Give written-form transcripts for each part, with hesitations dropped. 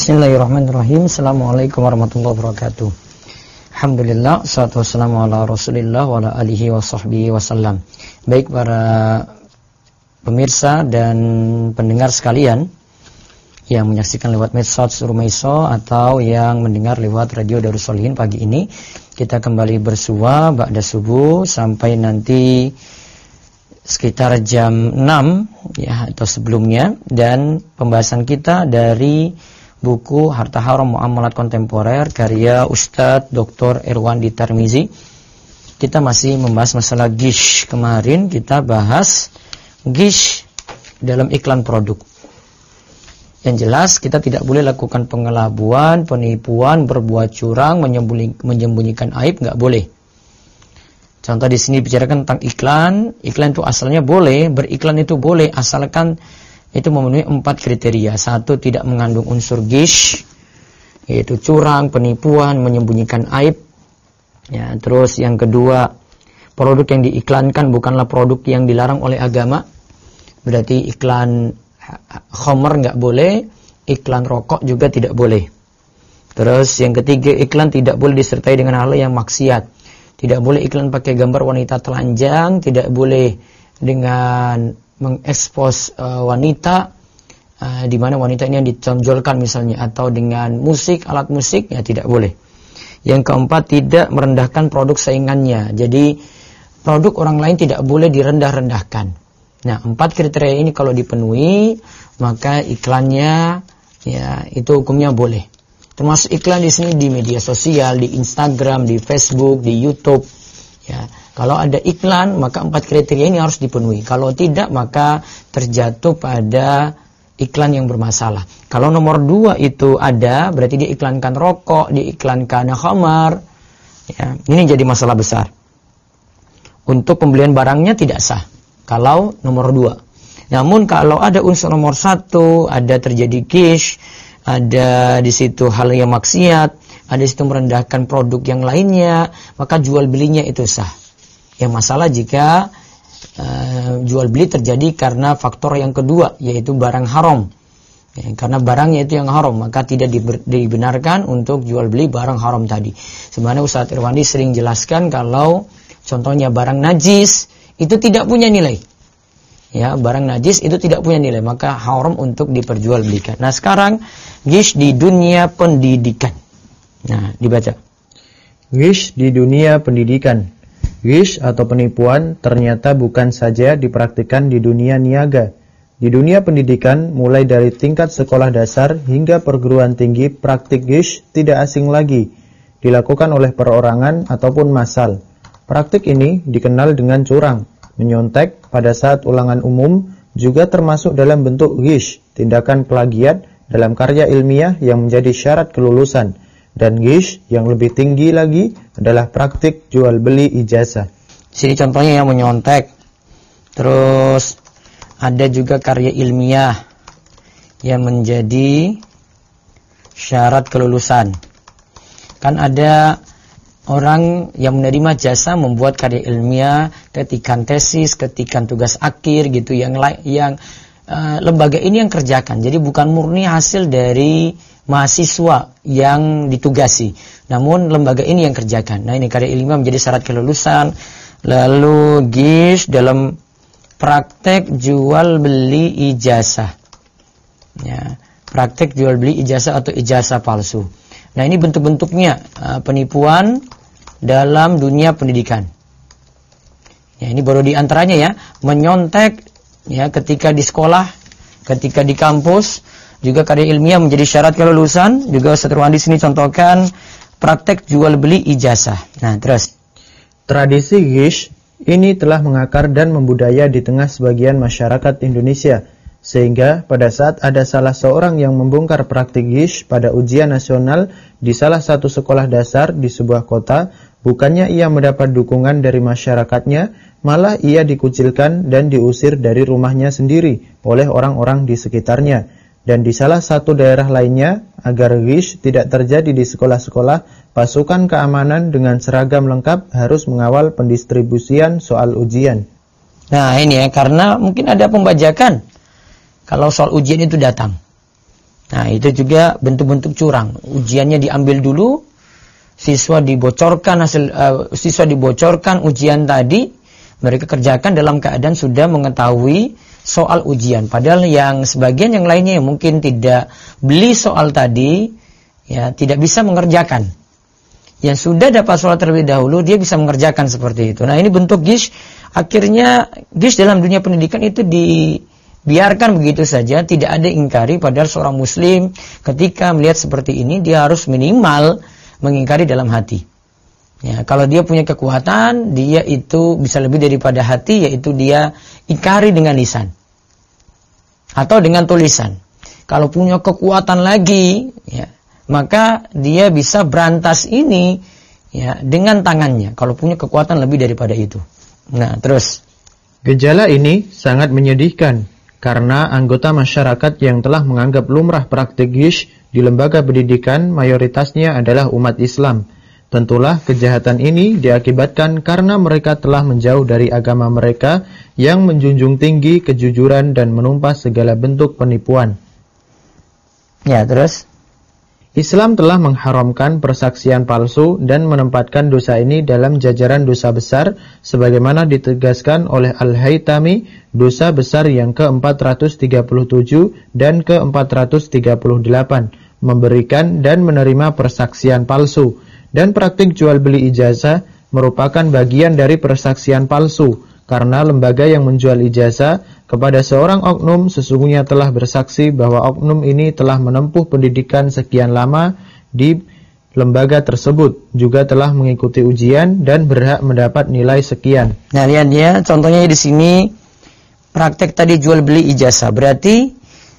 Bismillahirrahmanirrahim. Assalamualaikum warahmatullahi wabarakatuh. Alhamdulillah, salatu wassalamu ala Rasulillah wa ala alihi wa sahbihi wasallam. Baik para pemirsa dan pendengar sekalian yang menyaksikan lewat medsos Rumaiso atau yang mendengar lewat Radio Darussolihin pagi ini, kita kembali bersua ba'da subuh sampai nanti sekitar jam 6 ya atau sebelumnya, dan pembahasan kita dari buku Harta Haram Muamalat Kontemporer karya Ustadz Dr. Irwandi Tarmizi. Kita masih membahas masalah ghish. Kemarin kita bahas ghish dalam iklan produk. Yang jelas kita tidak boleh lakukan pengelabuan, penipuan, berbuat curang, menyembunyikan aib, nggak boleh. Contoh di sini bicarakan tentang iklan. Iklan itu asalnya boleh, beriklan itu boleh asalkan itu memenuhi 4 kriteria. 1, tidak mengandung unsur ghish, yaitu curang, penipuan, menyembunyikan aib. Ya, terus yang kedua, produk yang diiklankan bukanlah produk yang dilarang oleh agama. Berarti iklan khamr nggak boleh, iklan rokok juga tidak boleh. Terus yang ketiga, iklan tidak boleh disertai dengan hal yang maksiat. Tidak boleh iklan pakai gambar wanita telanjang, tidak boleh dengan mengekspos wanita di mana wanita ini yang ditonjolkan misalnya, atau dengan musik, alat musik, ya tidak boleh. Yang keempat, tidak merendahkan produk saingannya. Jadi produk orang lain tidak boleh direndah-rendahkan. Nah, 4 kriteria ini kalau dipenuhi, maka iklannya ya itu hukumnya boleh. Termasuk iklan di sini di media sosial, di Instagram, di Facebook, di YouTube. Ya, kalau ada iklan, maka 4 kriteria ini harus dipenuhi. Kalau tidak, maka terjatuh pada iklan yang bermasalah. Kalau nomor 2 itu ada, berarti dia iklankan rokok, diiklankan khamar. Ya, ini jadi masalah besar. Untuk pembelian barangnya tidak sah kalau nomor 2. Namun kalau ada unsur nomor 1, ada terjadi ghish, ada di situ hal yang maksiat, ada di situ merendahkan produk yang lainnya, maka jual belinya itu sah. Yang masalah jika jual beli terjadi karena faktor yang kedua, yaitu barang haram. Ya, karena barangnya itu yang haram, maka tidak dibenarkan untuk jual beli barang haram tadi. Sebenarnya Ustadz Irwandi sering jelaskan kalau contohnya barang najis itu tidak punya nilai. Ya, barang najis itu tidak punya nilai, maka haram untuk diperjualbelikan. Nah, sekarang ghish di dunia pendidikan. Nah, dibaca. Ghish di dunia pendidikan. Ghish atau penipuan ternyata bukan saja dipraktikkan di dunia niaga. Di dunia pendidikan, mulai dari tingkat sekolah dasar hingga perguruan tinggi, praktik ghish tidak asing lagi, dilakukan oleh perorangan ataupun massal. Praktik ini dikenal dengan curang. Menyontek pada saat ulangan umum juga termasuk dalam bentuk ghish, tindakan plagiat dalam karya ilmiah yang menjadi syarat kelulusan. Dan ghish yang lebih tinggi lagi adalah praktik jual beli ijazah. Sini contohnya yang menyontek. Terus ada juga karya ilmiah yang menjadi syarat kelulusan. Kan ada orang yang menerima jasa membuat karya ilmiah, ketikan tesis, ketikan tugas akhir gitu, yang lembaga ini yang kerjakan. Jadi bukan murni hasil dari mahasiswa yang ditugasi, namun lembaga ini yang kerjakan. Nah, ini karya ilmiah menjadi syarat kelulusan. Lalu ghish dalam praktek jual beli ijazah. Ya, praktek jual beli ijazah atau ijazah palsu. Nah, ini bentuk-bentuknya penipuan dalam dunia pendidikan. Ya, ini baru diantaranya ya, menyontek ya ketika di sekolah, ketika di kampus, juga karya ilmiah menjadi syarat kelulusan. Juga Ustadz Irwandi sini contohkan praktek jual beli ijazah. Nah, terus tradisi ghish ini telah mengakar dan membudaya di tengah sebagian masyarakat Indonesia, sehingga pada saat ada salah seorang yang membongkar praktik ghish pada ujian nasional di salah satu sekolah dasar di sebuah kota, bukannya ia mendapat dukungan dari masyarakatnya, malah ia dikucilkan dan diusir dari rumahnya sendiri oleh orang-orang di sekitarnya. Dan di salah satu daerah lainnya, agar ghish tidak terjadi di sekolah-sekolah, pasukan keamanan dengan seragam lengkap harus mengawal pendistribusian soal ujian. Nah, ini ya, karena mungkin ada pembajakan. Kalau soal ujian itu datang. Nah, itu juga bentuk-bentuk curang. Ujiannya diambil dulu, siswa dibocorkan ujian tadi, mereka kerjakan dalam keadaan sudah mengetahui soal ujian. Padahal yang sebagian yang lainnya yang mungkin tidak beli soal tadi, ya tidak bisa mengerjakan. Yang sudah dapat soal terlebih dahulu, dia bisa mengerjakan seperti itu. Nah, ini bentuk gish. Akhirnya gish dalam dunia pendidikan itu dibiarkan begitu saja, tidak ada ingkari. Padahal seorang muslim ketika melihat seperti ini, dia harus minimal mengingkari dalam hati. Ya, kalau dia punya kekuatan, dia itu bisa lebih daripada hati, yaitu dia ingkari dengan lisan atau dengan tulisan. Kalau punya kekuatan lagi, ya, maka dia bisa berantas ini, ya, dengan tangannya. Kalau punya kekuatan lebih daripada itu. Nah, terus gejala ini sangat menyedihkan karena anggota masyarakat yang telah menganggap lumrah praktik gish di lembaga pendidikan mayoritasnya adalah umat Islam. Tentulah kejahatan ini diakibatkan karena mereka telah menjauh dari agama mereka yang menjunjung tinggi kejujuran dan menumpas segala bentuk penipuan. Ya, terus Islam telah mengharamkan persaksian palsu dan menempatkan dosa ini dalam jajaran dosa besar sebagaimana ditegaskan oleh Al-Haytami, dosa besar yang ke-437 dan ke-438, memberikan dan menerima persaksian palsu. Dan praktik jual beli ijazah merupakan bagian dari persaksian palsu, karena lembaga yang menjual ijazah kepada seorang oknum sesungguhnya telah bersaksi bahwa oknum ini telah menempuh pendidikan sekian lama di lembaga tersebut, juga telah mengikuti ujian dan berhak mendapat nilai sekian. Nah, lihat ya, contohnya di sini praktek tadi jual beli ijazah, berarti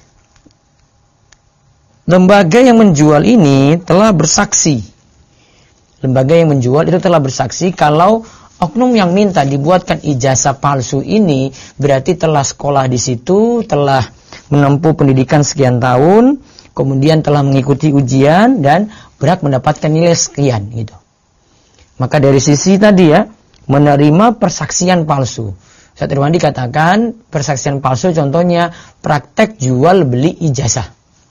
lembaga yang menjual ini telah bersaksi. Lembaga yang menjual itu telah bersaksi kalau oknum yang minta dibuatkan ijazah palsu ini berarti telah sekolah di situ, telah menempuh pendidikan sekian tahun, kemudian telah mengikuti ujian dan berhak mendapatkan nilai sekian gitu. Maka dari sisi tadi ya, menerima persaksian palsu. Ustaz Irwandi katakan persaksian palsu contohnya praktek jual beli ijazah.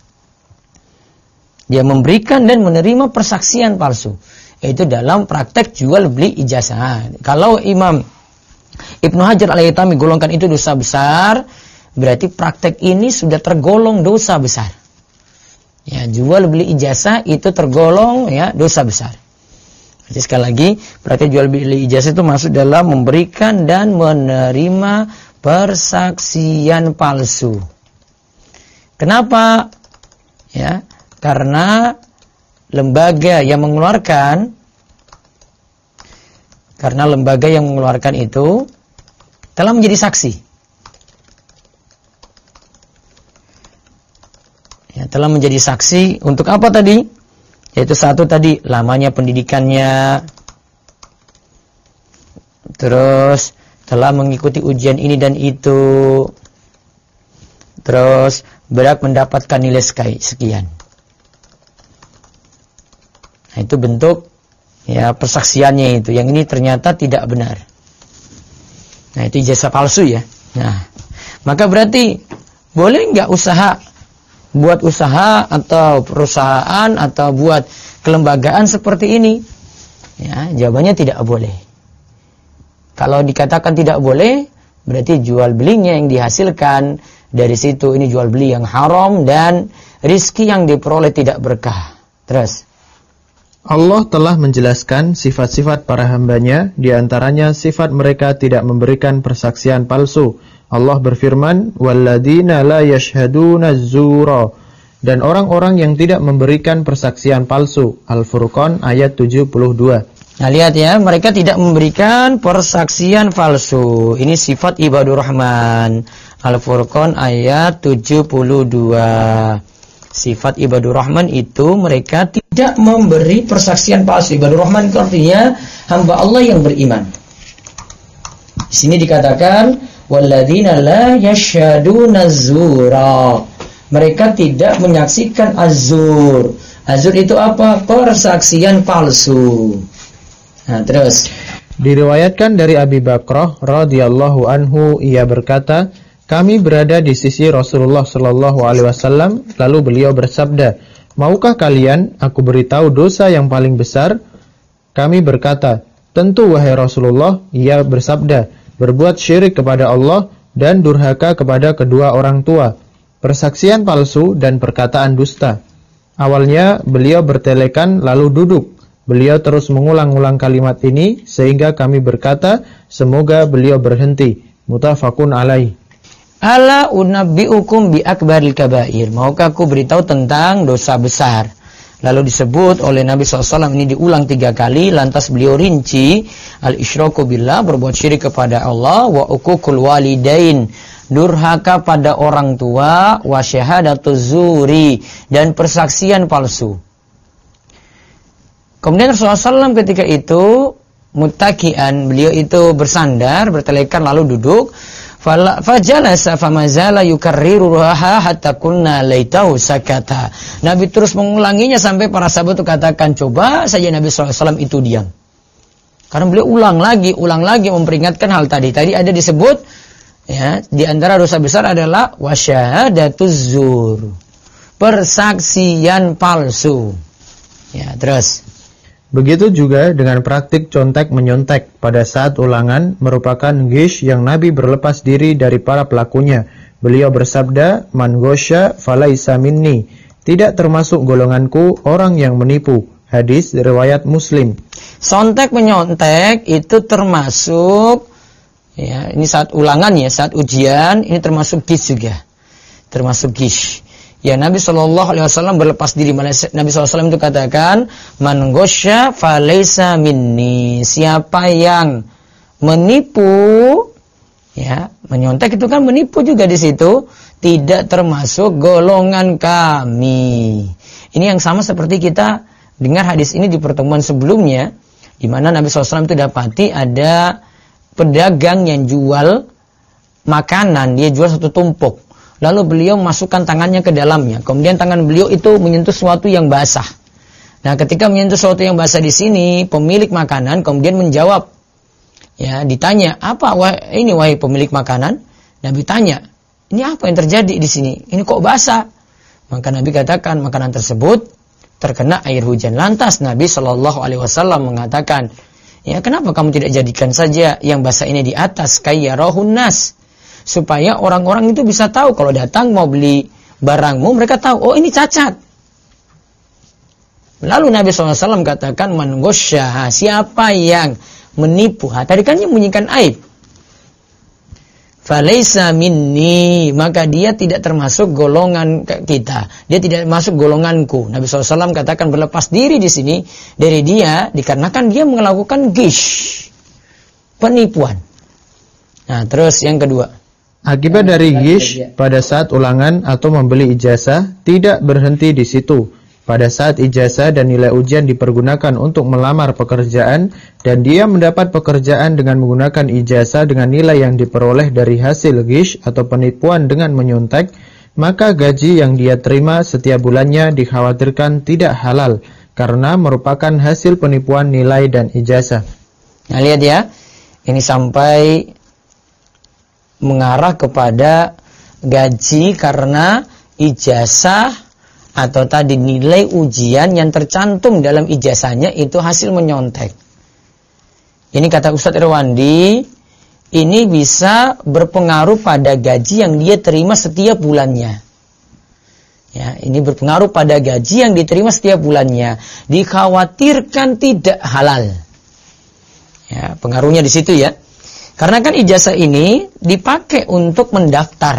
Dia memberikan dan menerima persaksian palsu. Itu dalam praktek jual beli ijazah. Kalau Imam Ibnu Hajar Al-Haytami golongkan itu dosa besar, berarti praktek ini sudah tergolong dosa besar. Ya, jual beli ijazah itu tergolong ya dosa besar. Jadi sekali lagi, praktek jual beli ijazah itu masuk dalam memberikan dan menerima persaksian palsu. Kenapa? Ya, karena lembaga yang mengeluarkan itu telah menjadi saksi. Ya, telah menjadi saksi untuk apa tadi? Yaitu satu tadi, lamanya pendidikannya. Terus telah mengikuti ujian ini dan itu. Terus berhak mendapatkan nilai sekian. Nah, itu bentuk ya persaksiannya itu. Yang ini ternyata tidak benar. Nah, itu ijazah palsu ya. Nah, maka berarti boleh nggak buat usaha atau perusahaan atau buat kelembagaan seperti ini? Ya, jawabannya tidak boleh. Kalau dikatakan tidak boleh, berarti jual belinya yang dihasilkan dari situ ini jual beli yang haram dan rizki yang diperoleh tidak berkah. Terus Allah telah menjelaskan sifat-sifat para hambanya, di antaranya sifat mereka tidak memberikan persaksian palsu. Allah berfirman, "Walladzina la yashhaduna az-zura," dan orang-orang yang tidak memberikan persaksian palsu. Al-Furqan ayat 72. Nah, lihat ya, mereka tidak memberikan persaksian palsu. Ini sifat ibadur rahman. Al-Furqan ayat 72. Sifat ibadur rahman itu mereka tidak memberi persaksian palsu. Ibadur rahman itu artinya hamba Allah yang beriman. Di sini dikatakan walladzina la yashhaduna az-zura. Mereka tidak menyaksikan az-zur. Az-zur itu apa? Persaksian palsu. Nah, terus diriwayatkan dari Abi Bakrah radhiyallahu anhu, ia berkata, Kami berada di sisi Rasulullah Shallallahu Alaihi Wasallam, lalu beliau bersabda, maukah kalian aku beritahu dosa yang paling besar? Kami berkata, tentu wahai Rasulullah. Ia bersabda, berbuat syirik kepada Allah dan durhaka kepada kedua orang tua, persaksian palsu dan perkataan dusta. Awalnya beliau bertelekan lalu duduk. Beliau terus mengulang-ulang kalimat ini sehingga kami berkata, semoga beliau berhenti. Muttafaqun alaih. Ala unabbiukum bi akbaril kabair. Maukah aku beritahu tentang dosa besar? Lalu disebut oleh Nabi SAW, ini diulang 3 kali, lantas beliau rinci, al-isyraku billah, berbuat syirik kepada Allah, wa uququl walidain, durhaka pada orang tua, wa syahadatuz zuri, dan persaksian palsu. Kemudian Rasulullah SAW ketika itu muttaki'an, beliau itu bersandar, bertelekan lalu duduk. Fajalasa famazala yukarriruha hatta kunna laitahu sakata. Nabi terus mengulanginya sampai para sahabat itu katakan, coba saja Nabi SAW itu diam. Karena beliau ulang lagi memperingatkan hal tadi. Tadi ada disebut, ya, di antara dosa besar adalah wasyahadatuz zur, persaksian palsu. Ya, terus. Begitu juga dengan praktik contek-menyontek pada saat ulangan merupakan ghish yang Nabi berlepas diri dari para pelakunya. Beliau bersabda, man ghosya falaisa minni, tidak termasuk golonganku orang yang menipu. Hadis riwayat Muslim. Sontek-menyontek itu termasuk, ya, ini saat ulangan ya, saat ujian, ini termasuk ghish juga. Termasuk ghish. Ya, Nabi SAW berlepas diri. Nabi SAW itu katakan, man ghosya falaysa minni. Siapa yang menipu, ya, menyontek itu kan menipu juga di situ, tidak termasuk golongan kami. Ini yang sama seperti kita dengar hadis ini di pertemuan sebelumnya, di mana Nabi SAW itu dapati ada pedagang yang jual makanan, dia jual satu tumpuk. Lalu beliau masukkan tangannya ke dalamnya. Kemudian tangan beliau itu menyentuh sesuatu yang basah. Nah, ketika menyentuh sesuatu yang basah di sini, pemilik makanan kemudian menjawab. Ya, ditanya, apa ini wahai pemilik makanan? Nabi tanya, ini apa yang terjadi di sini? Ini kok basah? Maka Nabi katakan, makanan tersebut terkena air hujan. Lantas Nabi SAW mengatakan, ya, kenapa kamu tidak jadikan saja yang basah ini di atas, kayyarahun nas, supaya orang-orang itu bisa tahu kalau datang mau beli barangmu, mereka tahu, oh ini cacat. Lalu Nabi SAW katakan, man ghosyaha, siapa yang menipu, tadi kan yang menyembunyikan aib, falaysa minni, maka dia tidak termasuk golongan kita, dia tidak masuk golonganku. Nabi SAW katakan berlepas diri di sini dari dia, dikarenakan dia melakukan ghish, penipuan. Nah, terus yang kedua, akibat dari ghish pada saat ulangan atau membeli ijazah tidak berhenti di situ. Pada saat ijazah dan nilai ujian dipergunakan untuk melamar pekerjaan dan dia mendapat pekerjaan dengan menggunakan ijazah dengan nilai yang diperoleh dari hasil ghish atau penipuan dengan menyontek, maka gaji yang dia terima setiap bulannya dikhawatirkan tidak halal karena merupakan hasil penipuan nilai dan ijazah. Nah, lihat ya, ini sampai mengarah kepada gaji karena ijazah atau tadi nilai ujian yang tercantum dalam ijazahnya itu hasil menyontek. Ini kata Ustadz Irwandi, ini bisa berpengaruh pada gaji yang dia terima setiap bulannya. Ya, ini berpengaruh pada gaji yang diterima setiap bulannya. Dikhawatirkan tidak halal. Ya, pengaruhnya di situ ya. Karena kan ijazah ini dipakai untuk mendaftar.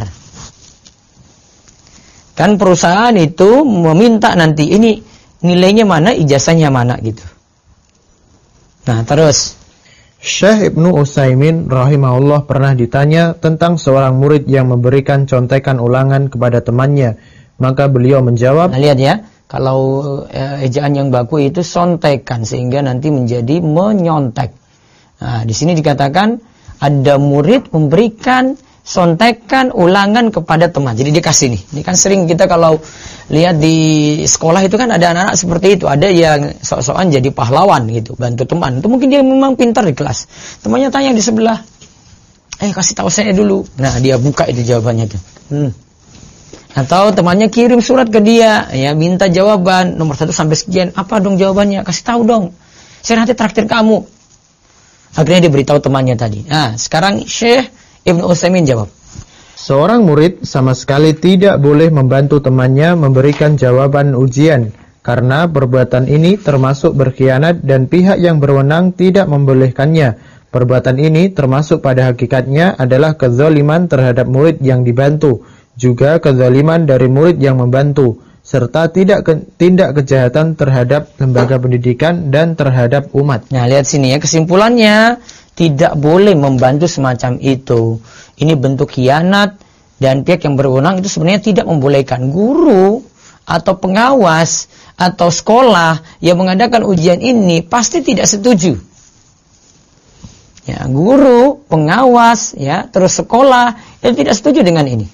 Kan perusahaan itu meminta nanti ini nilainya mana, ijazahnya mana gitu. Nah, terus Syekh Ibnu Utsaimin rahimahullah pernah ditanya tentang seorang murid yang memberikan contekan ulangan kepada temannya. Maka beliau menjawab, nah, lihat ya, kalau ejaan yang baku itu sontekan sehingga nanti menjadi menyontek. Nah, di sini dikatakan ada murid memberikan sontekan ulangan kepada teman. Jadi dikasih nih. Ini kan sering kita kalau lihat di sekolah itu kan ada anak-anak seperti itu. Ada yang sok-sokan jadi pahlawan gitu, bantu teman. Itu mungkin dia memang pintar di kelas. Temannya tanya di sebelah, kasih tahu saya dulu. Nah, dia buka itu jawabannya tuh. Atau temannya kirim surat ke dia, ya, minta jawaban nomor 1 sampai sekian. Apa dong jawabannya? Kasih tahu dong. Saya nanti traktir kamu. Akhirnya dia beritahu temannya tadi. Nah, sekarang Syekh Ibnu Utsaimin jawab. Seorang murid sama sekali tidak boleh membantu temannya memberikan jawaban ujian, karena perbuatan ini termasuk berkhianat dan pihak yang berwenang tidak membolehkannya. Perbuatan ini termasuk pada hakikatnya adalah kezaliman terhadap murid yang dibantu, juga kezaliman dari murid yang membantu, serta tindak kejahatan terhadap lembaga pendidikan dan terhadap umat. Nah, lihat sini ya, kesimpulannya tidak boleh membantu semacam itu. Ini bentuk khianat dan pihak yang berwenang itu sebenarnya tidak membolehkan. Guru atau pengawas atau sekolah yang mengadakan ujian ini pasti tidak setuju. Ya, guru, pengawas, ya, terus sekolah itu tidak setuju dengan ini.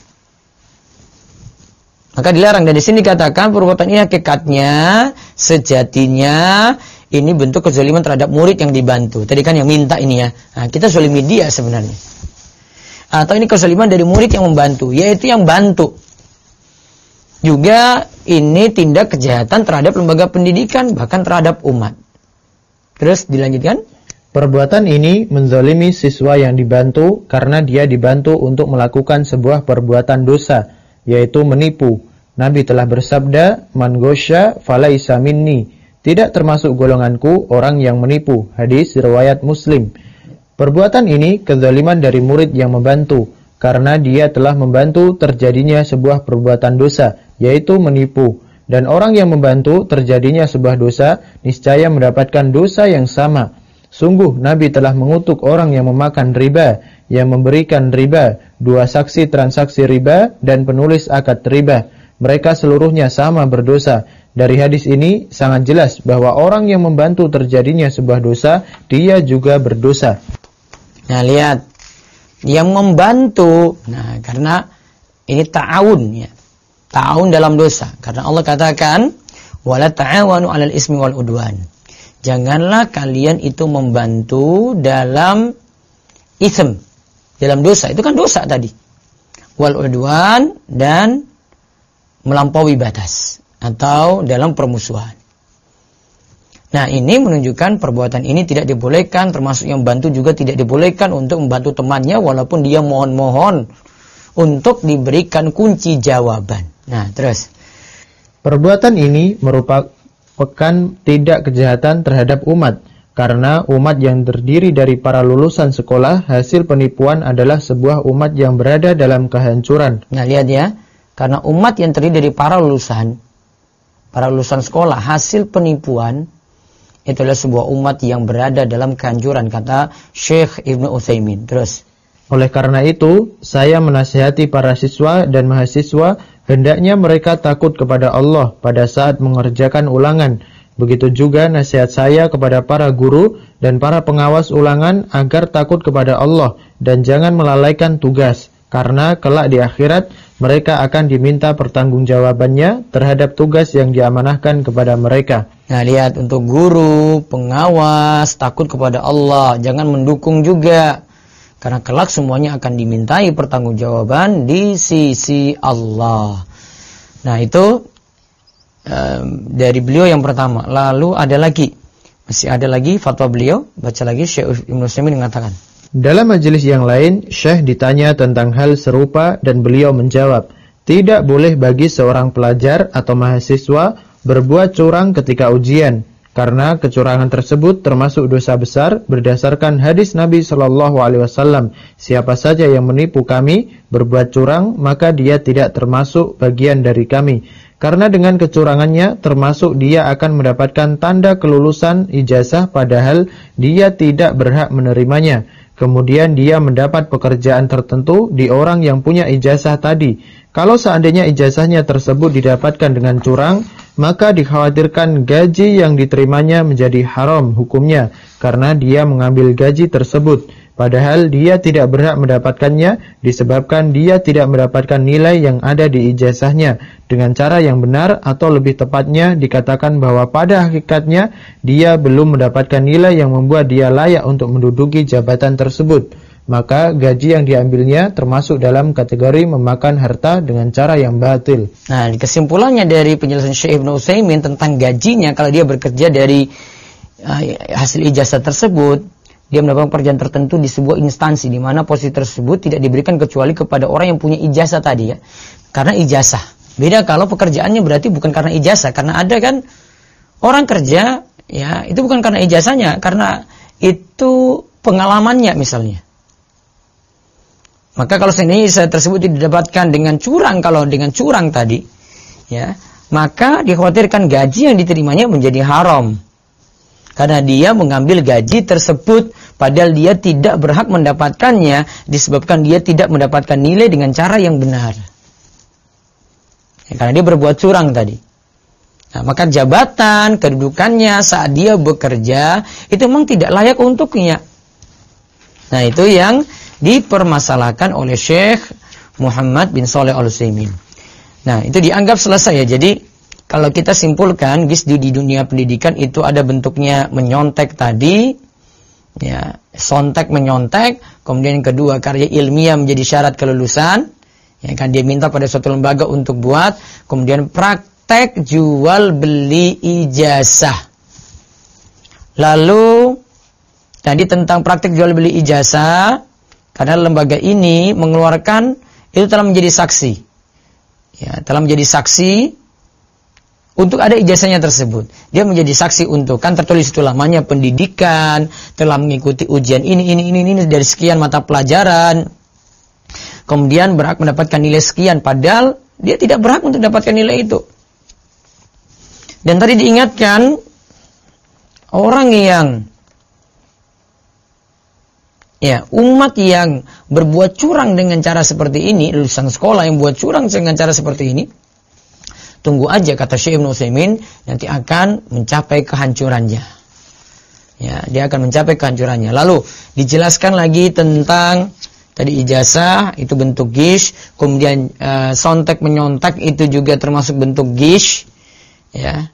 Maka dilarang. Dan di sini dikatakan perbuatan ini hakikatnya, sejatinya ini bentuk kezaliman terhadap murid yang dibantu. Tadi kan yang minta ini ya. Nah, kita zalimi dia sebenarnya. Atau ini kezaliman dari murid yang membantu, yaitu yang bantu. Juga ini tindak kejahatan terhadap lembaga pendidikan, bahkan terhadap umat. Terus dilanjutkan. Perbuatan ini menzalimi siswa yang dibantu karena dia dibantu untuk melakukan sebuah perbuatan dosa, yaitu menipu. Nabi telah bersabda, "Man ghasya falaisa minni." Tidak termasuk golonganku orang yang menipu. Hadis riwayat Muslim. Perbuatan ini kezaliman dari murid yang membantu, karena dia telah membantu terjadinya sebuah perbuatan dosa, yaitu menipu. Dan orang yang membantu terjadinya sebuah dosa, niscaya mendapatkan dosa yang sama. Sungguh Nabi telah mengutuk orang yang memakan riba, yang memberikan riba, 2 saksi transaksi riba, dan penulis akad riba. Mereka seluruhnya sama berdosa. Dari hadis ini sangat jelas bahwa orang yang membantu terjadinya sebuah dosa, dia juga berdosa. Nah, lihat. Yang membantu, nah, karena ini ta'awun, ya. Ta'awun dalam dosa. Karena Allah katakan, "Wala ta'awanu 'alal ismi wal udwan." Janganlah kalian itu membantu dalam ism, dalam dosa. Itu kan dosa tadi. Wal udwan, dan melampaui batas atau dalam permusuhan. Nah, ini menunjukkan perbuatan ini tidak dibolehkan, termasuk yang bantu juga tidak dibolehkan untuk membantu temannya walaupun dia mohon-mohon untuk diberikan kunci jawaban. Nah, terus. Perbuatan ini merupakan tindak kejahatan terhadap umat, karena umat yang terdiri dari para lulusan sekolah, hasil penipuan adalah sebuah umat yang berada dalam kehancuran. Nah, lihat ya, karena umat yang terdiri dari para lulusan sekolah, hasil penipuan itulah sebuah umat yang berada dalam kehancuran, kata Syekh Ibnu Utsaimin. Terus, oleh karena itu, saya menasihati para siswa dan mahasiswa, hendaknya mereka takut kepada Allah pada saat mengerjakan ulangan. Begitu juga nasihat saya kepada para guru dan para pengawas ulangan agar takut kepada Allah dan jangan melalaikan tugas, karena kelak di akhirat mereka akan diminta pertanggungjawabannya terhadap tugas yang diamanahkan kepada mereka. Nah, lihat, untuk guru, pengawas, takut kepada Allah, jangan mendukung juga. Karena kelak semuanya akan dimintai pertanggungjawaban di sisi Allah. Nah, itu dari beliau yang pertama. Lalu masih ada lagi fatwa beliau. Baca lagi, Syekh Ibnu Utsaimin mengatakan. Dalam majelis yang lain, Syekh ditanya tentang hal serupa dan beliau menjawab, tidak boleh bagi seorang pelajar atau mahasiswa berbuat curang ketika ujian. Karena kecurangan tersebut termasuk dosa besar berdasarkan hadis Nabi SAW. Siapa saja yang menipu kami, berbuat curang, maka dia tidak termasuk bagian dari kami. Karena dengan kecurangannya termasuk dia akan mendapatkan tanda kelulusan ijazah padahal dia tidak berhak menerimanya. Kemudian dia mendapat pekerjaan tertentu di orang yang punya ijazah tadi. Kalau seandainya ijazahnya tersebut didapatkan dengan curang, maka dikhawatirkan gaji yang diterimanya menjadi haram hukumnya karena dia mengambil gaji tersebut. Padahal dia tidak berhak mendapatkannya disebabkan dia tidak mendapatkan nilai yang ada di ijazahnya dengan cara yang benar, atau lebih tepatnya dikatakan bahwa pada hakikatnya dia belum mendapatkan nilai yang membuat dia layak untuk menduduki jabatan tersebut. maka gaji yang diambilnya termasuk dalam kategori memakan harta dengan cara yang batil. Nah, kesimpulannya dari penjelasan Syekh Ibnu Utsaimin tentang gajinya kalau dia bekerja dari hasil ijazah tersebut, dia mendapatkan pekerjaan tertentu di sebuah instansi di mana posisi tersebut tidak diberikan kecuali kepada orang yang punya ijazah tadi ya. Karena ijazah. Beda kalau pekerjaannya berarti bukan karena ijazah, karena ada kan orang kerja ya, itu bukan karena ijazahnya, karena itu pengalamannya misalnya. Maka kalau ijazah tersebut didapatkan dengan curang, kalau dengan curang tadi, ya, maka dikhawatirkan gaji yang diterimanya menjadi haram. Karena dia mengambil gaji tersebut, padahal dia tidak berhak mendapatkannya, disebabkan dia tidak mendapatkan nilai dengan cara yang benar. Ya, karena dia berbuat curang tadi. Nah, maka jabatan, kedudukannya saat dia bekerja, itu memang tidak layak untuknya. Nah, itu yang dipermasalahkan oleh Syekh Muhammad bin Shalih Al-Utsaimin. Nah, itu dianggap selesai ya. Jadi, kalau kita simpulkan, di dunia pendidikan itu ada bentuknya menyontek tadi, ya, sontek menyontek, kemudian yang kedua karya ilmiah menjadi syarat kelulusan, ya kan dia minta pada suatu lembaga untuk buat, kemudian praktek jual beli ijazah. Lalu, tadi tentang praktek jual beli ijazah, karena lembaga ini mengeluarkan, itu telah menjadi saksi. Ya, telah menjadi saksi untuk ada ijazahnya tersebut. Dia menjadi saksi untuk, kan tertulis itu lamanya pendidikan, telah mengikuti ujian ini dari sekian mata pelajaran. Kemudian berhak mendapatkan nilai sekian, padahal dia tidak berhak untuk mendapatkan nilai itu. Dan tadi diingatkan, orang yang umat yang berbuat curang dengan cara seperti ini, lulusan sekolah yang buat curang dengan cara seperti ini, tunggu aja kata Syekh Ibnu Utsaimin, nanti akan mencapai kehancurannya. Ya, dia akan mencapai kehancurannya. Lalu dijelaskan lagi tentang tadi ijazah itu bentuk ghish, kemudian sontek menyontek itu juga termasuk bentuk ghish. Ya.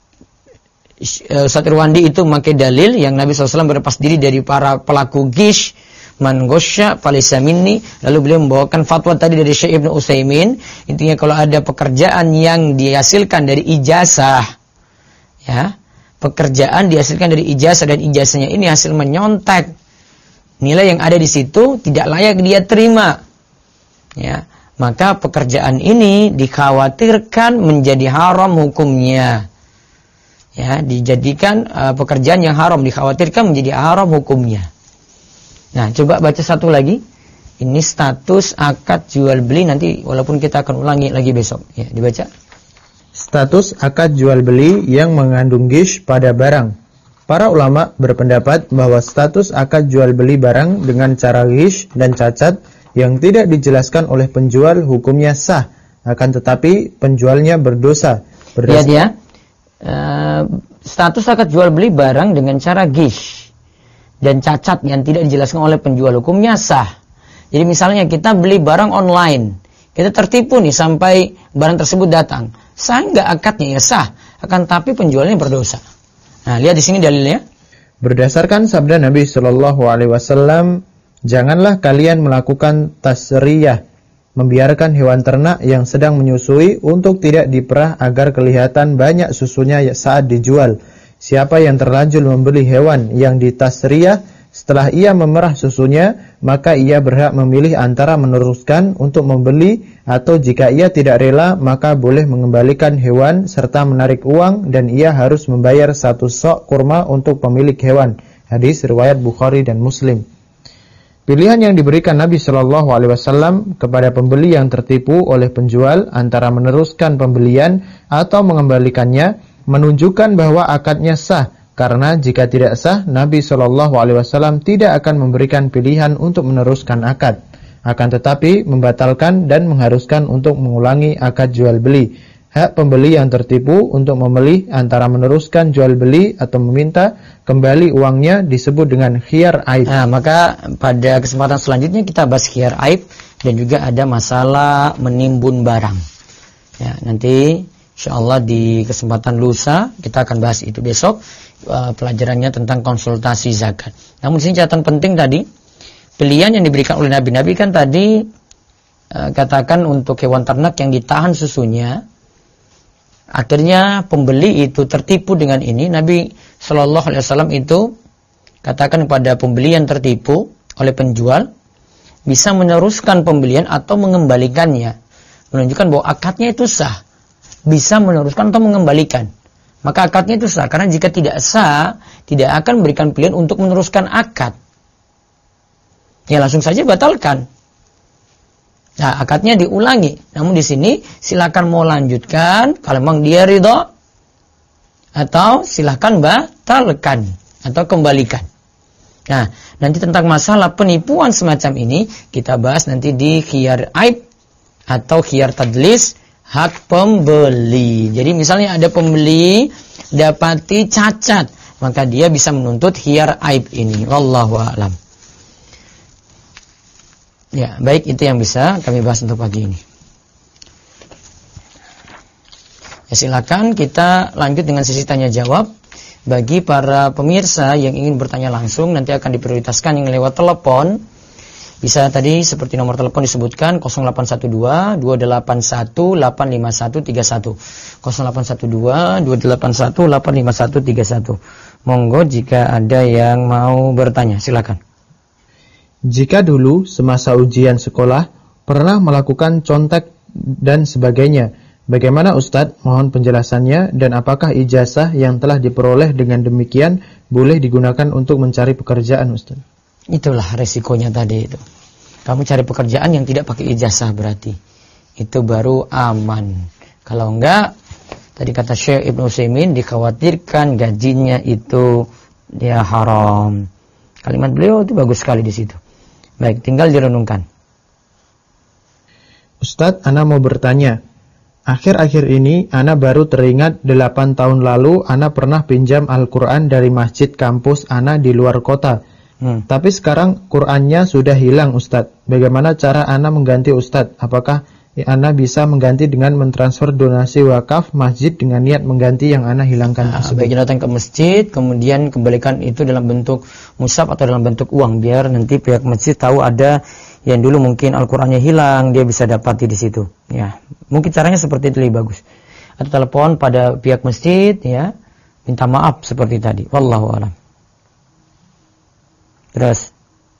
Ustaz Irwandi itu memakai dalil yang Nabi SAW berlepas diri dari para pelaku ghish, man ghasya falaysa minni. Lalu beliau membawakan fatwa tadi dari Syekh Ibnu Utsaimin, intinya kalau ada pekerjaan yang dihasilkan dari ijazah, ya, pekerjaan dihasilkan dari ijazah dan ijazahnya ini hasil menyontek, nilai yang ada di situ tidak layak dia terima, ya, maka pekerjaan ini dikhawatirkan menjadi haram hukumnya. Ya, dijadikan pekerjaan yang haram, dikhawatirkan menjadi haram hukumnya. Nah, coba baca satu lagi. Ini status akad jual beli, nanti walaupun kita akan ulangi lagi besok. Ya, dibaca. Status akad jual beli yang mengandung ghish pada barang. Para ulama berpendapat bahwa status akad jual beli barang dengan cara ghish dan cacat yang tidak dijelaskan oleh penjual hukumnya sah, akan tetapi penjualnya berdosa. Lihat ya. Status akad jual beli barang dengan cara ghish dan cacat yang tidak dijelaskan oleh penjual hukumnya sah. Jadi misalnya kita beli barang online, kita tertipu nih sampai barang tersebut datang, sah nggak akadnya? Ya sah, akan tapi penjualnya berdosa. Nah, lihat di sini dalilnya. Berdasarkan sabda Nabi Shallallahu Alaihi Wasallam, janganlah kalian melakukan tasriyah, membiarkan hewan ternak yang sedang menyusui untuk tidak diperah agar kelihatan banyak susunya saat dijual. Siapa yang terlanjur membeli hewan yang ditasriyah setelah ia memerah susunya, maka ia berhak memilih antara meneruskan untuk membeli atau jika ia tidak rela, maka boleh mengembalikan hewan serta menarik uang dan ia harus membayar 1 sok kurma untuk pemilik hewan. Hadis riwayat Bukhari dan Muslim. Pilihan yang diberikan Nabi Shallallahu Alaihi Wasallam kepada pembeli yang tertipu oleh penjual antara meneruskan pembelian atau mengembalikannya menunjukkan bahwa akadnya sah, karena jika tidak sah Nabi Shallallahu Alaihi Wasallam tidak akan memberikan pilihan untuk meneruskan akad, akan tetapi membatalkan dan mengharuskan untuk mengulangi akad jual beli. Hak pembeli yang tertipu untuk memilih antara meneruskan jual beli atau meminta kembali uangnya disebut dengan khiyar aib. Nah, maka pada kesempatan selanjutnya kita bahas khiyar aib dan juga ada masalah menimbun barang. Ya, nanti insyaallah di kesempatan lusa kita akan bahas itu besok, pelajarannya tentang konsultasi zakat. Namun di sini catatan penting tadi, pilihan yang diberikan oleh Nabi kan tadi katakan untuk hewan ternak yang ditahan susunya. Akhirnya pembeli itu tertipu dengan ini. Nabi Shallallahu Alaihi Wasallam itu katakan kepada pembeli yang tertipu oleh penjual, bisa meneruskan pembelian atau mengembalikannya, menunjukkan bahwa akadnya itu sah, bisa meneruskan atau mengembalikan. Maka akadnya itu sah, karena jika tidak sah, tidak akan memberikan pilihan untuk meneruskan akad. Ya langsung saja batalkan. Nah, akadnya diulangi. Namun di sini silakan mau lanjutkan kalau memang dia ridho, atau silakan batalkan atau kembalikan. Nah, nanti tentang masalah penipuan semacam ini kita bahas nanti di khiyar aib atau khiyar tadlis hak pembeli. Jadi misalnya ada pembeli dapati cacat, maka dia bisa menuntut khiyar aib ini. Wallahu a'lam. Ya, baik, itu yang bisa kami bahas untuk pagi ini. Ya, silakan kita lanjut dengan sesi tanya jawab. Bagi para pemirsa yang ingin bertanya langsung, nanti akan diprioritaskan yang lewat telepon. Bisa tadi seperti nomor telepon disebutkan 0812 281 85131. 0812 281 85131. Monggo jika ada yang mau bertanya, silakan. Jika dulu semasa ujian sekolah pernah melakukan contek dan sebagainya, bagaimana Ustadz? Mohon penjelasannya, dan apakah ijazah yang telah diperoleh dengan demikian boleh digunakan untuk mencari pekerjaan, Ustadz? Itulah resikonya tadi itu. Kamu cari pekerjaan yang tidak pakai ijazah berarti. Itu baru aman. Kalau enggak, tadi kata Syekh Ibnu Utsaimin, dikhawatirkan gajinya itu dia haram. Kalimat beliau itu bagus sekali di situ. Baik, tinggal direnungkan. Ustadz, ana mau bertanya. Akhir-akhir ini ana baru teringat 8 tahun lalu ana pernah pinjam Al-Quran dari masjid kampus ana di luar kota. Tapi sekarang Qurannya sudah hilang, Ustadz. Bagaimana cara ana mengganti, Ustadz? Apakah ana bisa mengganti dengan mentransfer donasi wakaf masjid dengan niat mengganti yang ana hilangkan tersebut? Baiknya datang ke masjid, kemudian kembalikan itu dalam bentuk mushaf atau dalam bentuk uang, biar nanti pihak masjid tahu ada yang dulu mungkin Al-Qurannya hilang, dia bisa dapati di situ. Ya, mungkin caranya seperti itu lebih bagus. Atau telepon pada pihak masjid, ya, minta maaf seperti tadi. Wallahu a'lam. Terus,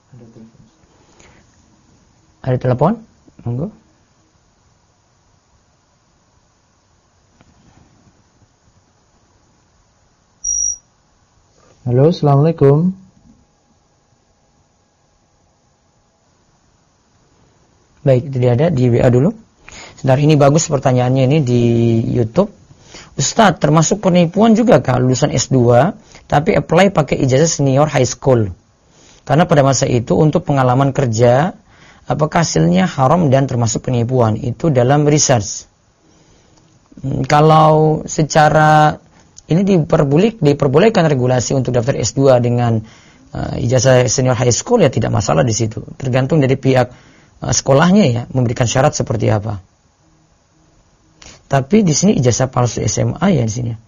ada telepon? Monggo. Halo, assalamualaikum. Baik, itu dia ada di WA dulu. Sebentar, ini bagus pertanyaannya ini di YouTube. Ustadz, termasuk penipuan juga kah lulusan S2 tapi apply pakai ijazah senior high school? Karena pada masa itu untuk pengalaman kerja, apakah hasilnya haram dan termasuk penipuan? Itu dalam research. Kalau secara ini diperbolehkan regulasi untuk daftar S2 dengan ijazah senior high school, ya tidak masalah di situ. Tergantung dari pihak sekolahnya ya, memberikan syarat seperti apa. Tapi di sini ijazah palsu SMA ya di sini.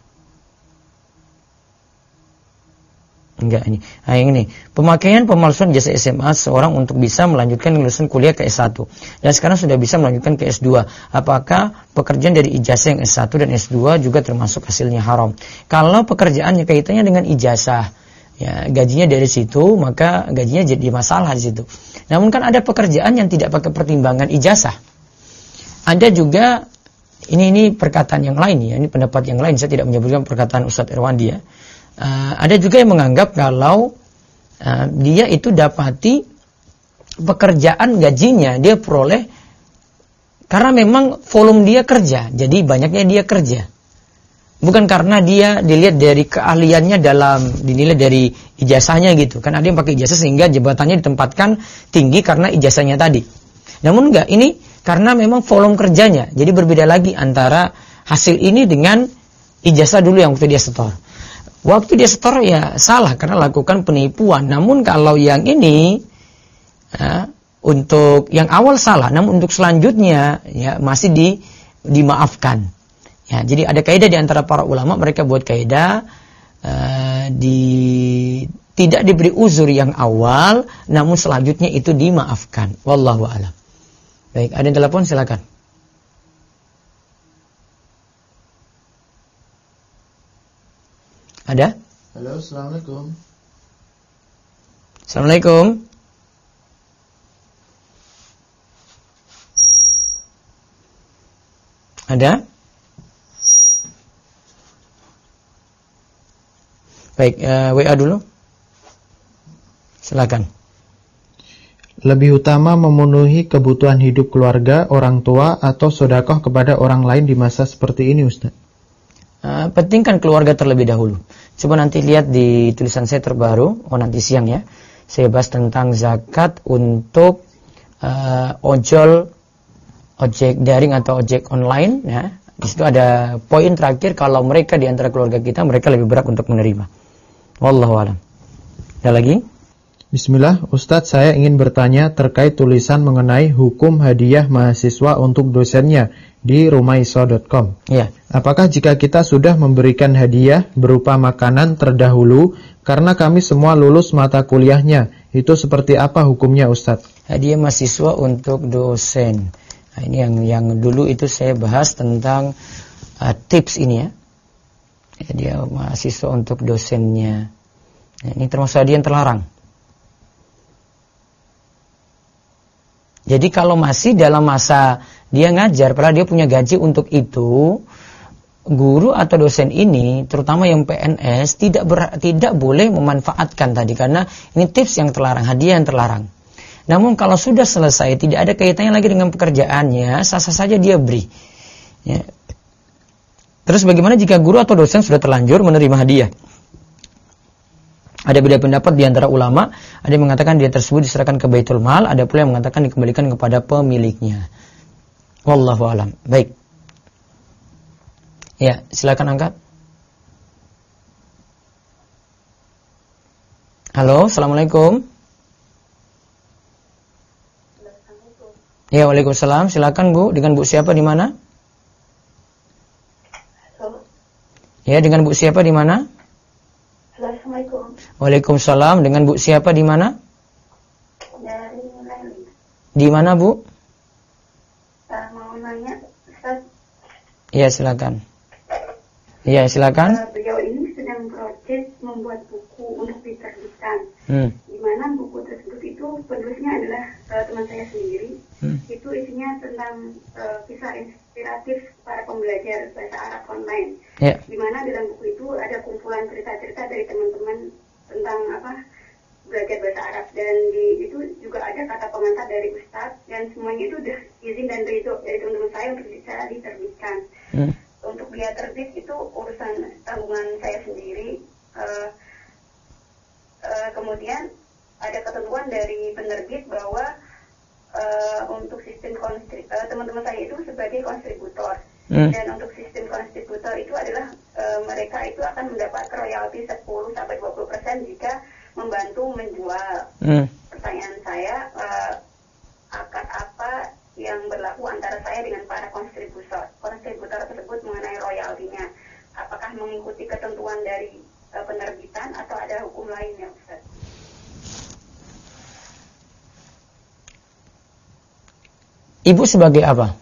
Enggak ini. Nah, yang ini. Pemakaian pemalsuan ijazah SMA seorang untuk bisa melanjutkan lulusan kuliah ke S1. Dan sekarang sudah bisa melanjutkan ke S2. Apakah pekerjaan dari ijazah yang S1 dan S2 juga termasuk hasilnya haram? Kalau pekerjaannya kaitannya dengan ijazah, ya gajinya dari situ, maka gajinya jadi masalah di situ. Namun kan ada pekerjaan yang tidak pakai pertimbangan ijazah. Ada juga ini perkataan yang lain ya, ini pendapat yang lain, saya tidak menyebutkan perkataan Ustadz Irwandi ya. Ada juga yang menganggap kalau dia itu dapati pekerjaan gajinya dia peroleh karena memang volume dia kerja, jadi banyaknya dia kerja. Bukan karena dia dilihat dari keahliannya dinilai dari ijazahnya gitu. Kan ada yang pakai ijazah sehingga jabatannya ditempatkan tinggi karena ijazahnya tadi. Namun enggak, ini karena memang volume kerjanya. Jadi berbeda lagi antara hasil ini dengan ijazah dulu yang waktu dia setor. Waktu dia setor ya salah karena lakukan penipuan. Namun kalau yang ini untuk yang awal salah, namun untuk selanjutnya ya masih dimaafkan. Ya, jadi ada kaidah di antara para ulama, mereka buat kaidah tidak diberi uzur yang awal, namun selanjutnya itu dimaafkan. Wallahu a'lam. Baik, ada yang telepon, silakan. Ada? Halo, assalamualaikum. Assalamualaikum. Ada? Baik, WA dulu. Silakan. Lebih utama memenuhi kebutuhan hidup keluarga, orang tua, atau sedekah kepada orang lain di masa seperti ini, Ustaz? Pentingkan keluarga terlebih dahulu. Coba nanti lihat di tulisan saya terbaru, nanti siang ya. Saya bahas tentang zakat untuk ojek daring atau ojek online ya. Di situ ada poin terakhir, kalau mereka di antara keluarga kita, mereka lebih berat untuk menerima. Wallahu a'lam. Ada lagi? Bismillah, Ustadz, saya ingin bertanya terkait tulisan mengenai hukum hadiah mahasiswa untuk dosennya di rumaiso.com. Ya. Apakah jika kita sudah memberikan hadiah berupa makanan terdahulu karena kami semua lulus mata kuliahnya, itu seperti apa hukumnya, Ustadz? Hadiah mahasiswa untuk dosen. Nah, ini yang dulu itu saya bahas tentang tips ini ya. Hadiah mahasiswa untuk dosennya. Nah, ini termasuk hadiah yang terlarang. Jadi kalau masih dalam masa dia ngajar, padahal dia punya gaji untuk itu, guru atau dosen ini, terutama yang PNS, tidak boleh memanfaatkan tadi, karena ini tips yang terlarang, hadiah yang terlarang. Namun kalau sudah selesai, tidak ada kaitannya lagi dengan pekerjaannya, sah-sah saja dia beri. Ya. Terus bagaimana jika guru atau dosen sudah terlanjur menerima hadiah? Ada beda pendapat di antara ulama, ada yang mengatakan dia tersebut diserahkan ke Baitul Mal, ada pula yang mengatakan dikembalikan kepada pemiliknya. Wallahu a'lam. Baik. Ya, silakan angkat. Halo, assalamualaikum. Ya, waalaikumsalam. Silakan Bu, dengan Bu siapa di mana? Ya, dengan Bu siapa di mana? Assalamualaikum. Waalaikumsalam. Dengan Bu siapa di mana? Dari Leli. Di mana Bu? Mau nanya, Ustaz. Ya, silakan. Ya, silakan. Beliau ini sedang proses membuat buku untuk diterbitkan. Di mana buku tersebut itu penulisnya adalah teman saya sendiri. Itu isinya tentang kisah inspiratif para pembelajar bahasa Arab online. Ya. Di mana dalam buku itu ada kumpulan cerita-cerita dari teman-teman tentang belajar bahasa Arab, dan di itu juga ada kata pengantar dari Ustadz, dan semuanya itu udah izin dan ridho dari teman-teman saya untuk bisa diterbitkan. Untuk biaya terbit itu urusan tanggungan saya sendiri. Kemudian ada ketentuan dari penerbit bahwa untuk sistem teman-teman saya itu sebagai kontributor. Dan untuk sistem kontributor itu adalah mereka itu akan mendapat royalti 10-20% jika membantu menjual. Pertanyaan saya, akad apa yang berlaku antara saya dengan para kontributor tersebut mengenai royaltinya? Apakah mengikuti ketentuan dari penerbitan atau ada hukum lainnya, Ustaz? Ibu sebagai apa?